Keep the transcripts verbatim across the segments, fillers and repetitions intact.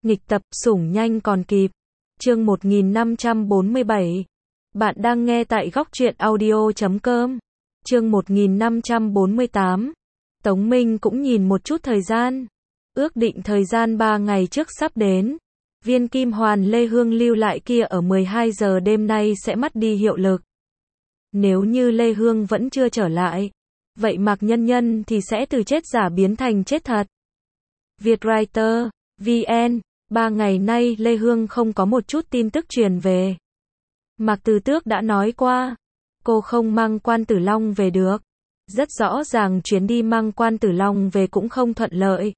Nghịch tập, sủng nhanh còn kịp. Chương một nghìn năm trăm bốn mươi bảy. Bạn đang nghe tại góc truyện audio chấm com. Chương một nghìn năm trăm bốn mươi tám. Tống Minh cũng nhìn một chút thời gian. Ước định thời gian ba ngày trước sắp đến. Viên kim hoàn Lê Hương lưu lại kia ở mười hai giờ đêm nay sẽ mất đi hiệu lực. Nếu như Lê Hương vẫn chưa trở lại, vậy Mạc Nhân Nhân thì sẽ từ chết giả biến thành chết thật. Vietwriter, vê en, ba ngày nay Lê Hương không có một chút tin tức truyền về. Mạc Từ Tước đã nói qua, cô không mang Quan Tử Long về được. Rất rõ ràng chuyến đi mang Quan Tử Long về cũng không thuận lợi.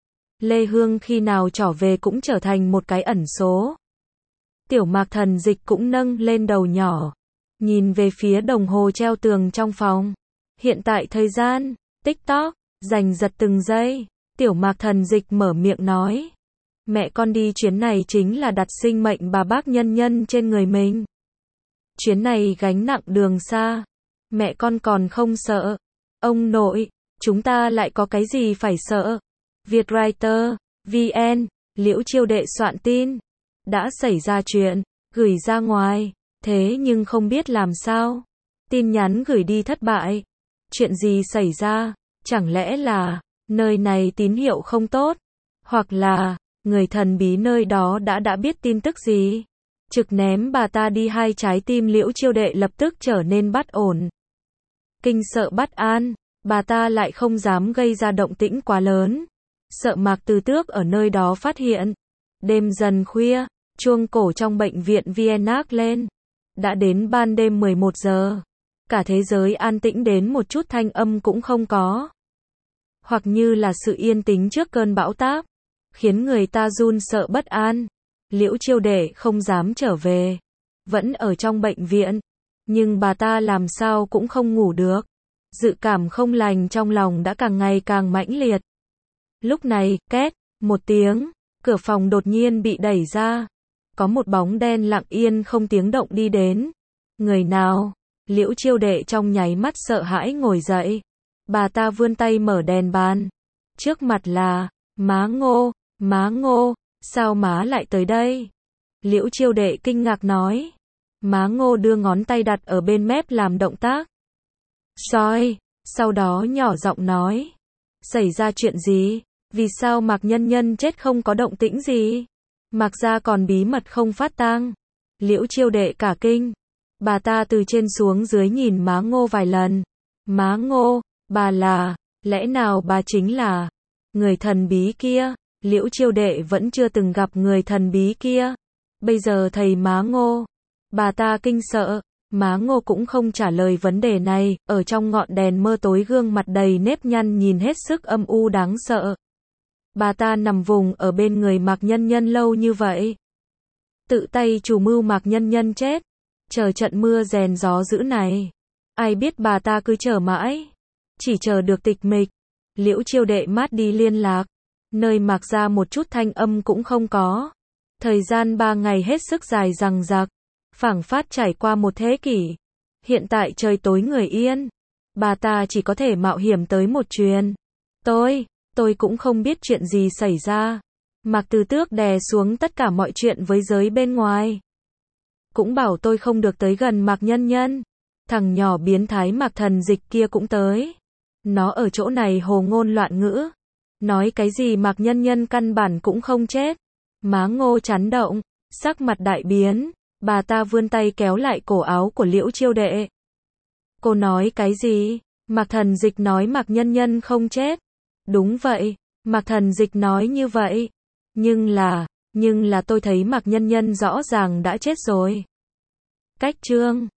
Lê Hương khi nào trở về cũng trở thành một cái ẩn số. Tiểu Mạc Thần Dịch cũng nâng lên đầu nhỏ, nhìn về phía đồng hồ treo tường trong phòng. Hiện tại thời gian, TikTok, giành giật từng giây. Tiểu Mạc Thần Dịch mở miệng nói, mẹ con đi chuyến này chính là đặt sinh mệnh bà bác Nhân Nhân trên người mình. Chuyến này gánh nặng đường xa, mẹ con còn không sợ. Ông nội, chúng ta lại có cái gì phải sợ? Vietwriter, vê en, Liễu Chiêu Đệ soạn tin. Đã xảy ra chuyện, gửi ra ngoài, thế nhưng không biết làm sao. Tin nhắn gửi đi thất bại. Chuyện gì xảy ra? Chẳng lẽ là nơi này tín hiệu không tốt? Hoặc là người thần bí nơi đó đã đã biết tin tức gì? Trực ném bà ta đi hai trái tim Liễu Chiêu Đệ lập tức trở nên bất ổn. Kinh sợ bất an, bà ta lại không dám gây ra động tĩnh quá lớn. Sợ Mạc Từ Tước ở nơi đó phát hiện. Đêm dần khuya, chuông cổ trong bệnh viện Vienna lên. Đã đến ban đêm mười một giờ. Cả thế giới an tĩnh đến một chút thanh âm cũng không có. Hoặc như là sự yên tĩnh trước cơn bão táp, khiến người ta run sợ bất an. Liễu Chiêu Đệ không dám trở về, vẫn ở trong bệnh viện, nhưng bà ta làm sao cũng không ngủ được. Dự cảm không lành trong lòng đã càng ngày càng mãnh liệt. Lúc này, két, một tiếng, cửa phòng đột nhiên bị đẩy ra. Có một bóng đen lặng yên không tiếng động đi đến. Người nào? Liễu Chiêu Đệ trong nháy mắt sợ hãi ngồi dậy. Bà ta vươn tay mở đèn bàn. Trước mặt là, má Ngô, má Ngô, sao má lại tới đây? Liễu Chiêu Đệ kinh ngạc nói. Má Ngô đưa ngón tay đặt ở bên mép làm động tác. Soi, sau đó nhỏ giọng nói. Xảy ra chuyện gì? Vì sao Mạc Nhân Nhân chết không có động tĩnh gì? Mạc gia còn bí mật không phát tang? Liễu Chiêu Đệ cả kinh. Bà ta từ trên xuống dưới nhìn má Ngô vài lần. Má Ngô, bà là, lẽ nào bà chính là người thần bí kia? Liễu Chiêu Đệ vẫn chưa từng gặp người thần bí kia. Bây giờ thầy má Ngô. Bà ta kinh sợ. Má Ngô cũng không trả lời vấn đề này. Ở trong ngọn đèn mơ tối gương mặt đầy nếp nhăn nhìn hết sức âm u đáng sợ. Bà ta nằm vùng ở bên người Mạc Nhân Nhân lâu như vậy. Tự tay chủ mưu Mạc Nhân Nhân chết. Chờ trận mưa rèn gió dữ này. Ai biết bà ta cứ chờ mãi. Chỉ chờ được tịch mịch. Liễu Chiêu Đệ mát đi liên lạc. Nơi Mạc gia một chút thanh âm cũng không có. Thời gian ba ngày hết sức dài dằng dặc. Phảng phất trải qua một thế kỷ. Hiện tại trời tối người yên. Bà ta chỉ có thể mạo hiểm tới một chuyến. Tôi, tôi cũng không biết chuyện gì xảy ra. Mạc Từ Tước đè xuống tất cả mọi chuyện với giới bên ngoài. Cũng bảo tôi không được tới gần Mạc Nhân Nhân. Thằng nhỏ biến thái Mạc Thần Dịch kia cũng tới. Nó ở chỗ này hồ ngôn loạn ngữ. Nói cái gì Mạc Nhân Nhân căn bản cũng không chết. Má Ngô chấn động, sắc mặt đại biến. Bà ta vươn tay kéo lại cổ áo của Liễu Chiêu Đệ. Cô nói cái gì? Mạc Thần Dịch nói Mạc Nhân Nhân không chết. Đúng vậy, Mạc Thần Dịch nói như vậy. Nhưng là, nhưng là tôi thấy Mạc Nhân Nhân rõ ràng đã chết rồi. Cách chương